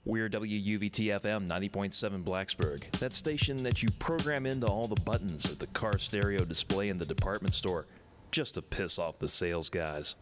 We're WUVT-FM 90.7 Blacksburg, that station that you program into all the buttons at the car stereo display in the department store, just to piss off the sales guys.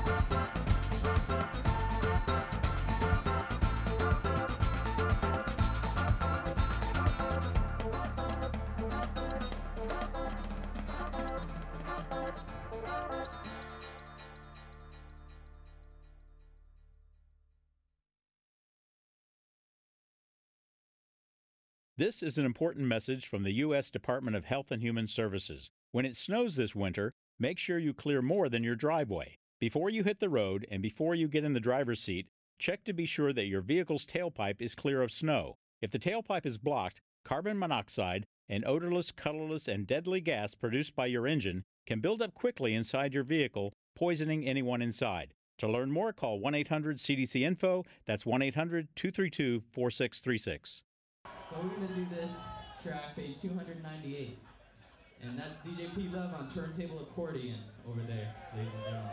This is an important message from the U.S. Department of Health and Human Services. When it snows this winter, make sure you clear more than your driveway. Before you hit the road and before you get in the driver's seat, check to be sure that your vehicle's tailpipe is clear of snow. If the tailpipe is blocked, carbon monoxide, an odorless, colorless, and deadly gas produced by your engine can build up quickly inside your vehicle, poisoning anyone inside. To learn more, call 1-800-CDC-INFO. That's 1-800-232-4636. So we're going to do this track, page 298. And that's DJ P Love on turntable accordion over there, ladies and gentlemen.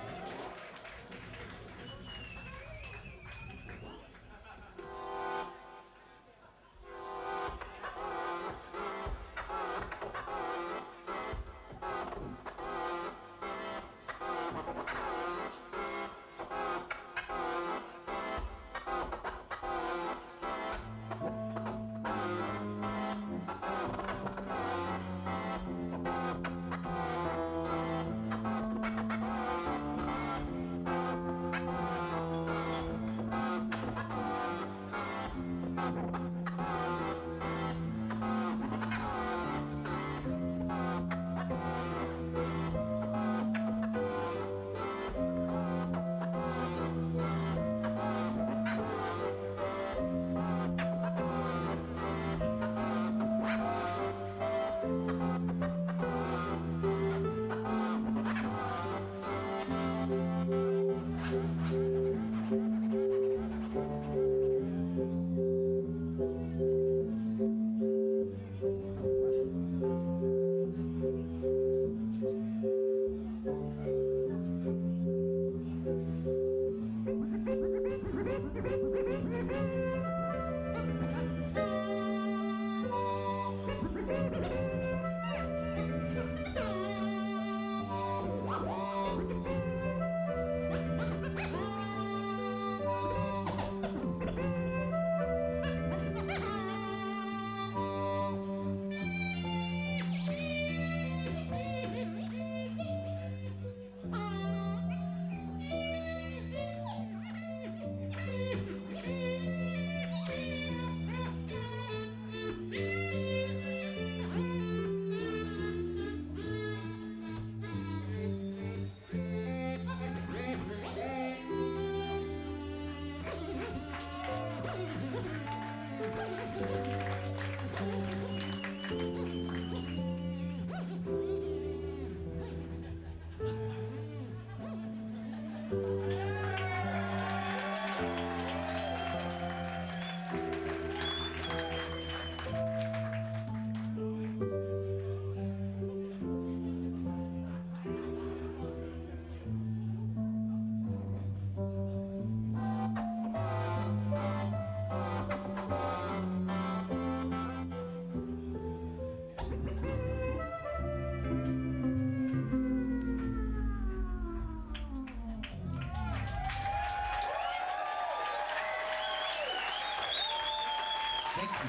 Thank you.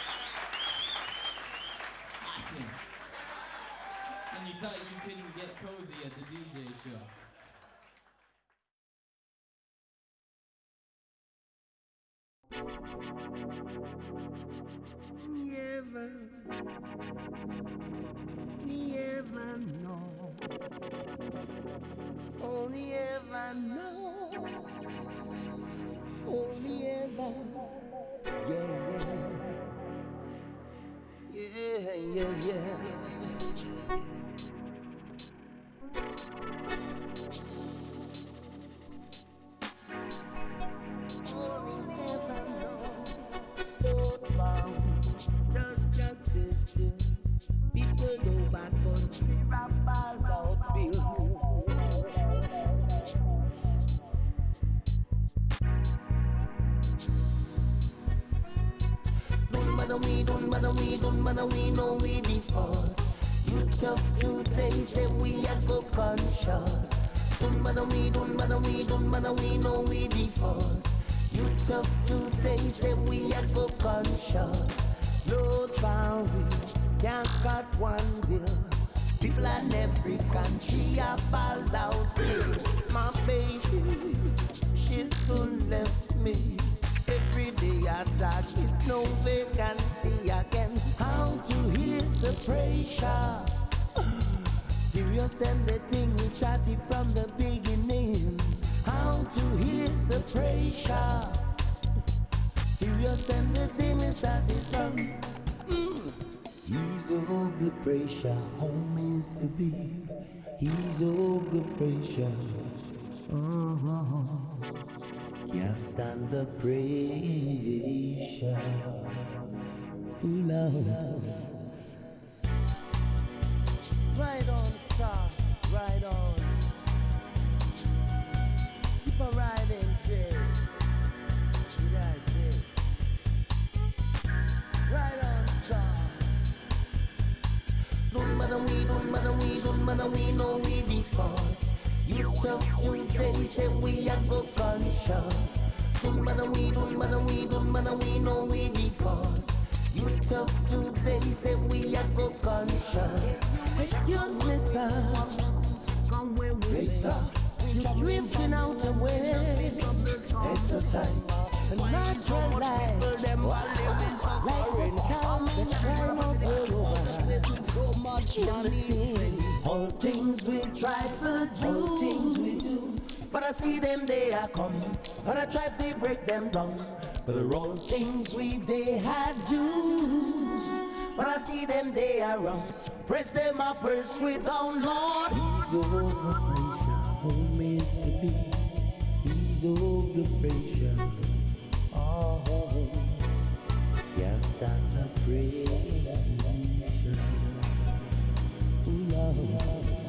Awesome. And you thought you couldn't get cozy at the DJ show. Never know. Only ever know. Only ever. Yeah. Only ever know. Don't worry, just this year. People know bad country rap about bills. Don't matter we know we the first. You tough today, say we are go conscious. Don't bother we, don't bother we, don't bother we, no we the first. You tough today, say we are go conscious. Lord found we can't cut one deal. People in every country are balled out bills. My baby, she soon left me. Every day attack is no vacancy again. How to ease the pressure? Serious than the thing we chatted from the beginning. How to ease the pressure? Serious than the thing we started from. Ease of the pressure, home is to be. Ease of the pressure. Can't stand the pressure. Ooh, Lord. Right on, star, right on. Keep on riding, Jay. You guys did. Right on, star. Don't bother we, don't bother we, don't bother we, no we the first. You tough today, say we are go conscious. Don't bother we, don't bother we, don't bother we, no we the first. You tough today, say we are go conscious. Excuse me, sir. Come where we sir. You're drifting out away. Exercise a natural life. Like the stars that climb up in the sea. All things we try to do. All things we do. But I see them, they are come. But I try to break them down. But the wrong things we they had do. But I see them, they are wrong. Press them up, press with down, Lord. Ease over the pressure, home is to be. Ease over the pressure. Oh, can't stand the pressure. Ooh, Lord.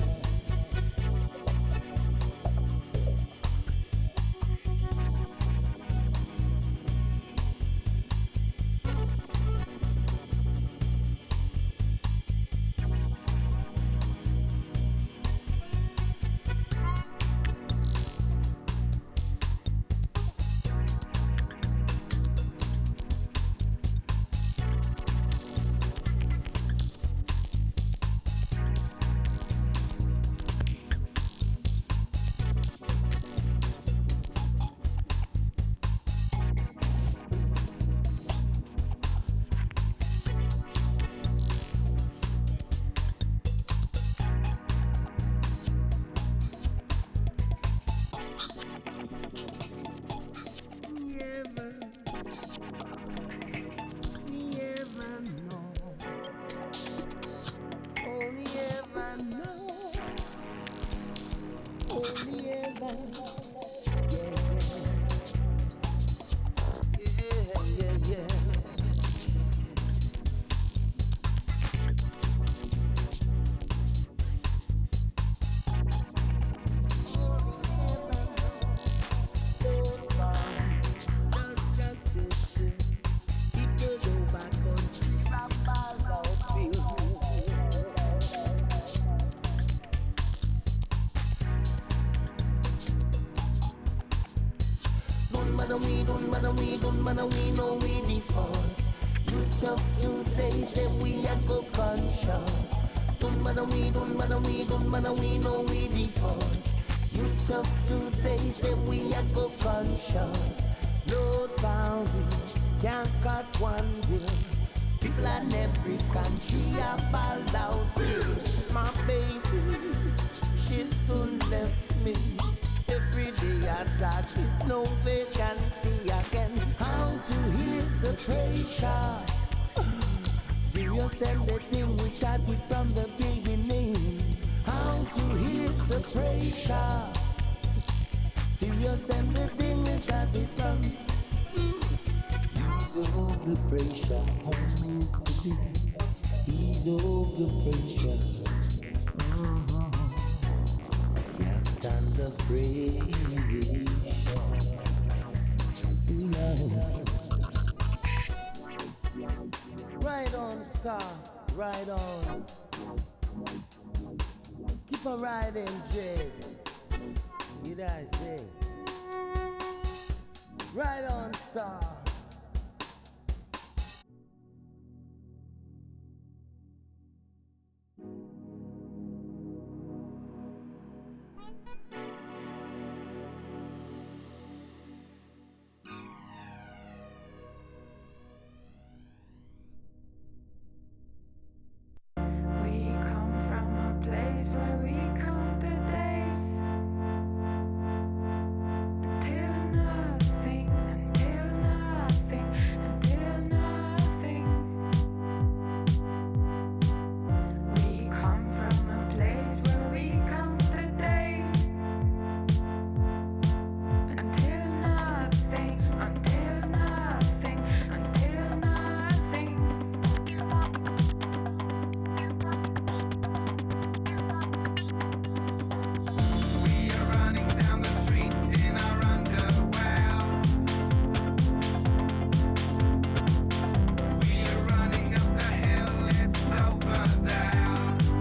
Don't matter we know we the first. You tough today, say we are go conscious. Don't matter we know we the first. You tough today, say we are go conscious. Lord bound we can't cut one deal. People in every country are balled out bills. My baby, she soon left me. Every day attack is no vacancy again. How to ease the pressure? Serious than the thing we started from the beginning. How to ease the pressure? Serious than the thing we started from. Ease of the pressure, home is to be. Ease of the pressure. Can't stand the pressure. Right on, star, right on. Keep on riding, Jay. did I say? Right on, star. We come from a place where we count the days until nothing, until nothing, until nothing. We come from a place where we count the days until nothing, until nothing, until nothing. We are running down the street in our underwear. We are running up the hill, it's over there.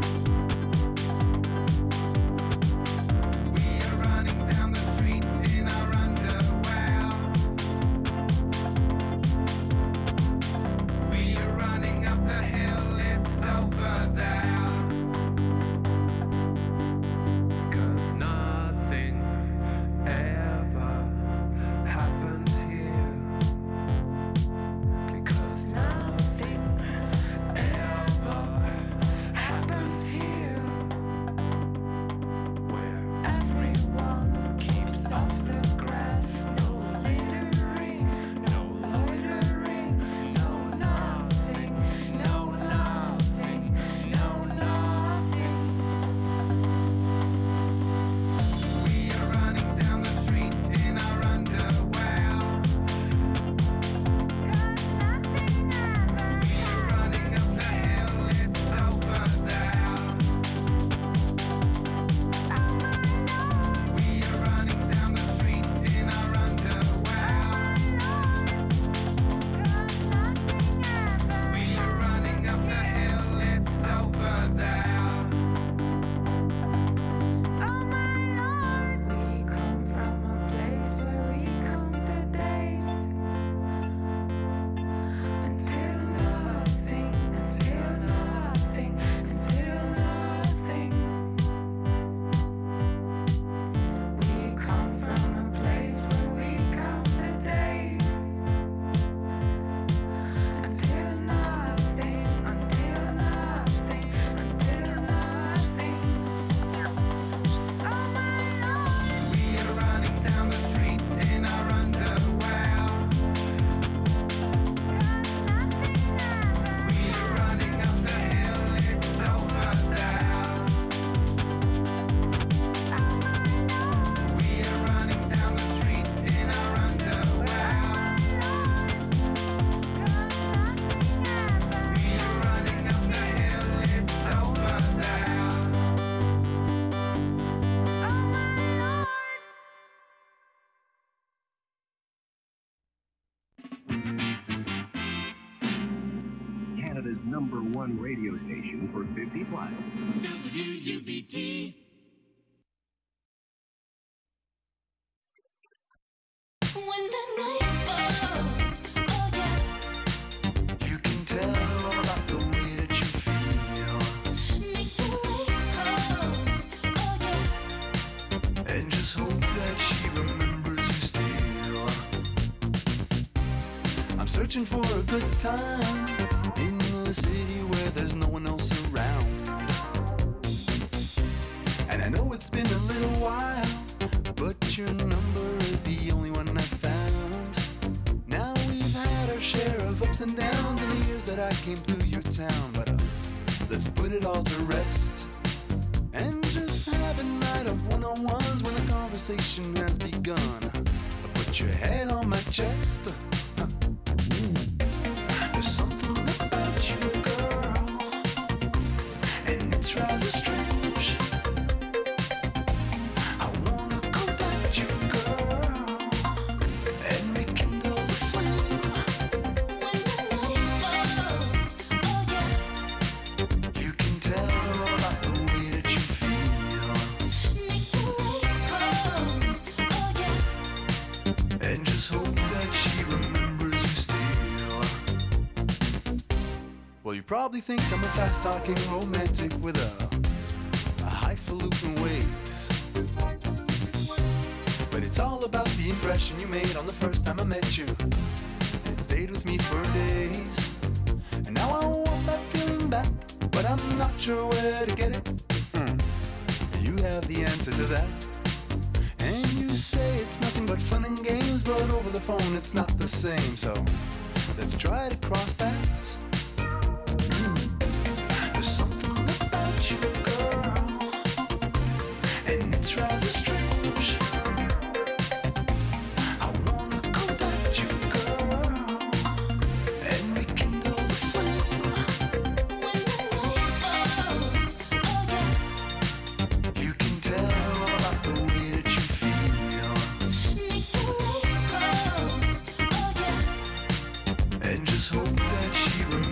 We are running down the street in our underwear. We are running up the hill, it's over there. 'Cause nothing ever happens here. Because Nothing ever happens here. where Everyone keeps off the grass. No littering, no loitering, no nothing, no nothing, no nothing. we are running down the street in our underwear. We are running up the hill, it's over there. We are running down the street in our underwear. We are running up the hill, it's over there. We come from a place where we count the days until nothing, until nothing, until nothing. We come from a place where we count the days until nothing, until nothing, until nothing. We are running down the street in our underwear. We are running up the hill, it's over there. We are running down the streets in our underwear. We are running up the hill, it's over there. Canada's #1 radio station for 50 plus. When the night falls, oh yeah, You can tell about the way that you feel, make the light pause, oh yeah, and just hope that she remembers you still. I'm searching for a good time in the city where there's no one else around. And I know it's been a little while, but your number is the only one I found. Now we've had our share of ups and downs in the years that I came through your town, but let's put it all to rest and just have a night of one-on-ones when the conversation has begun. Put your head on my chest. There's something about you, girl, and it's rather strange. I wanna contact you, girl, and rekindle the flame. when the night falls, oh yeah, You can tell about the way that you feel, make the light pause, probably think I'm a fast-talking romantic with a highfalutin ways. But it's all about the impression you made on the first time I met you. It stayed with me for days. And now I want that feeling back, but I'm not sure where to get it. You have the answer to that. And you say it's nothing but fun and games, but over the phone it's not the same. So let's try to cross paths. There's something about you, girl, and it's rather strange. I wanna contact you, girl, and rekindle the flame. When the night falls, oh yeah. You can tell about the way that you feel, Make the right calls, oh yeah. and just hope that she remembers.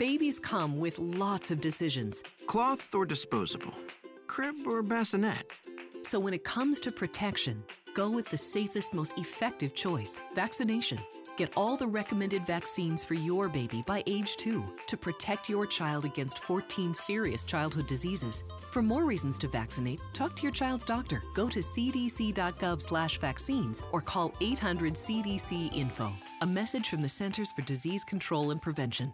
Babies come with lots of decisions. Cloth or disposable? Crib or bassinet? So when it comes to protection, go with the safest, most effective choice, vaccination. Get all the recommended vaccines for your baby by age 2 to protect your child against 14 serious childhood diseases. For more reasons to vaccinate, talk to your child's doctor. Go to cdc.gov/vaccines or call 800-CDC-INFO. A message from the Centers for Disease Control and Prevention.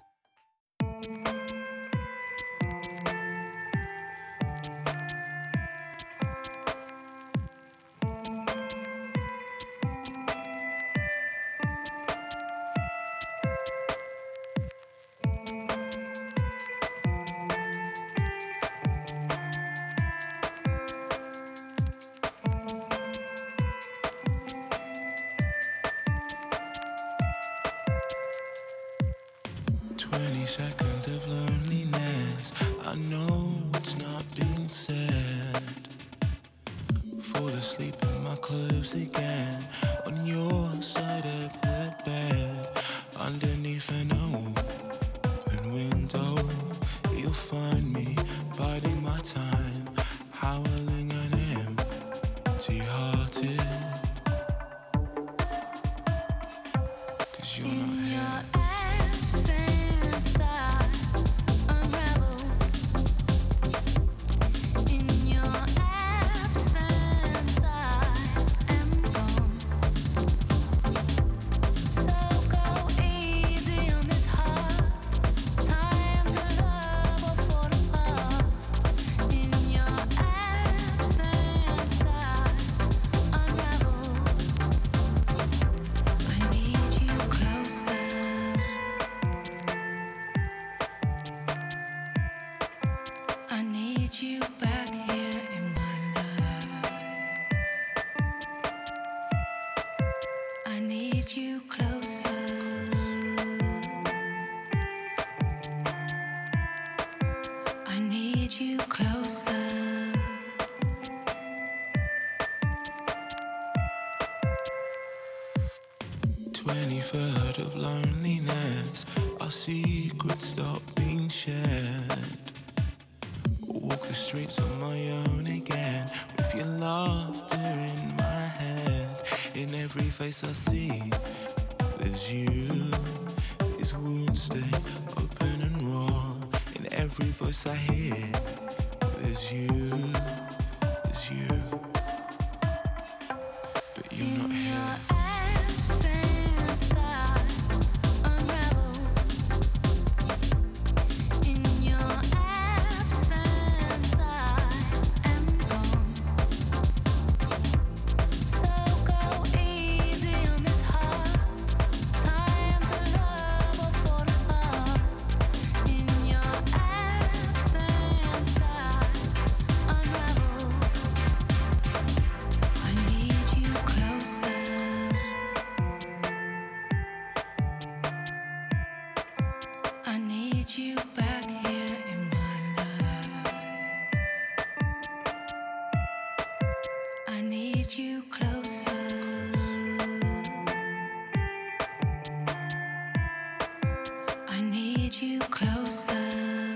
Seconds of loneliness. I know it's not being said. Fall asleep in my clothes again on your side of the bed, underneath an open window. You'll find me biding my time, howling an empty-hearted. 'Cause you're not here. Closer. 23rd of loneliness, our secrets stop being shared. Walk the streets on my own again, with your laughter in my head. In every face I see, there's you. These wounds stay open and raw. In every voice I hear, there's you, there's you. But you're not here. I need you back here in my life. I need you closer. I need you closer.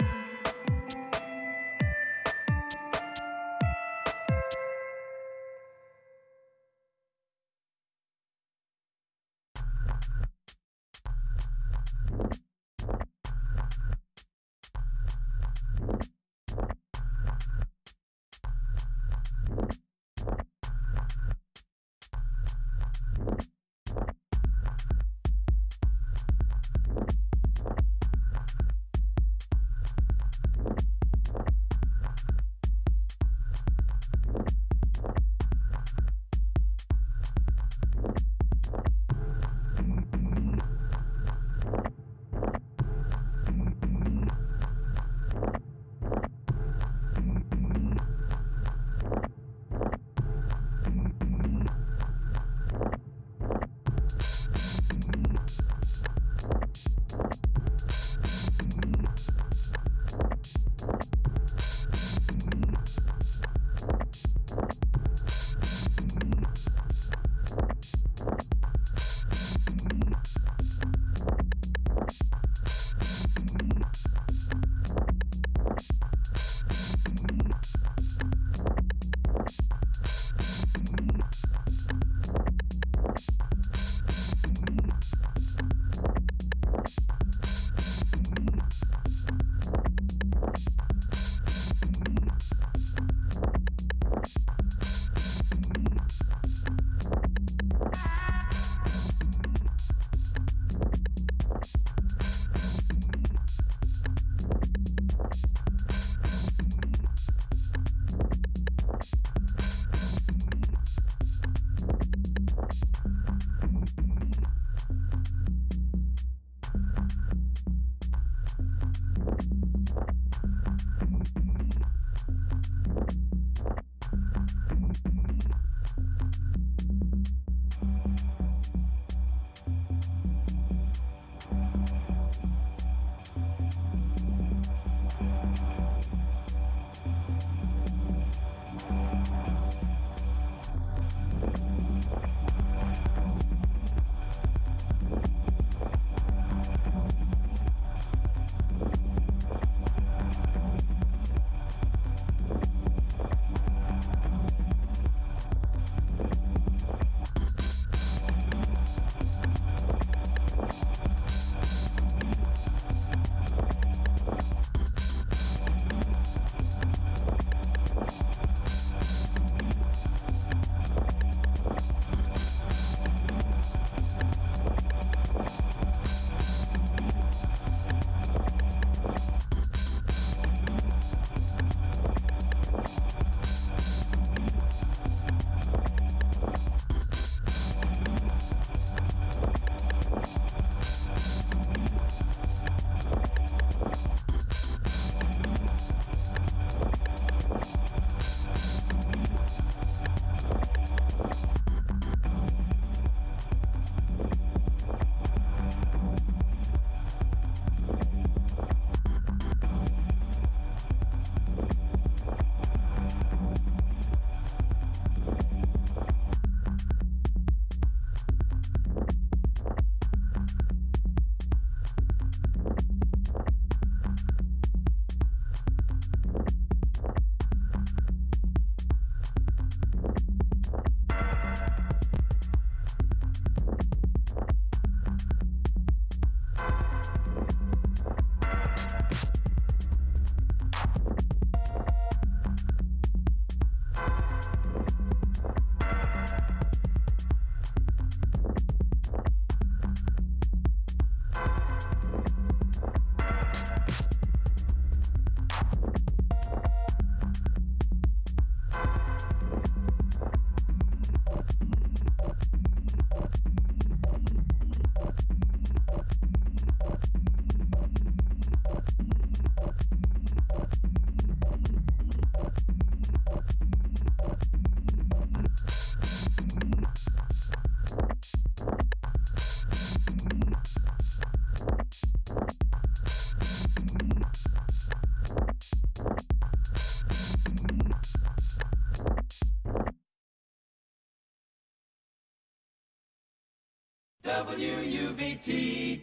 WUVT.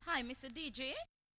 Hi, Mr. DJ.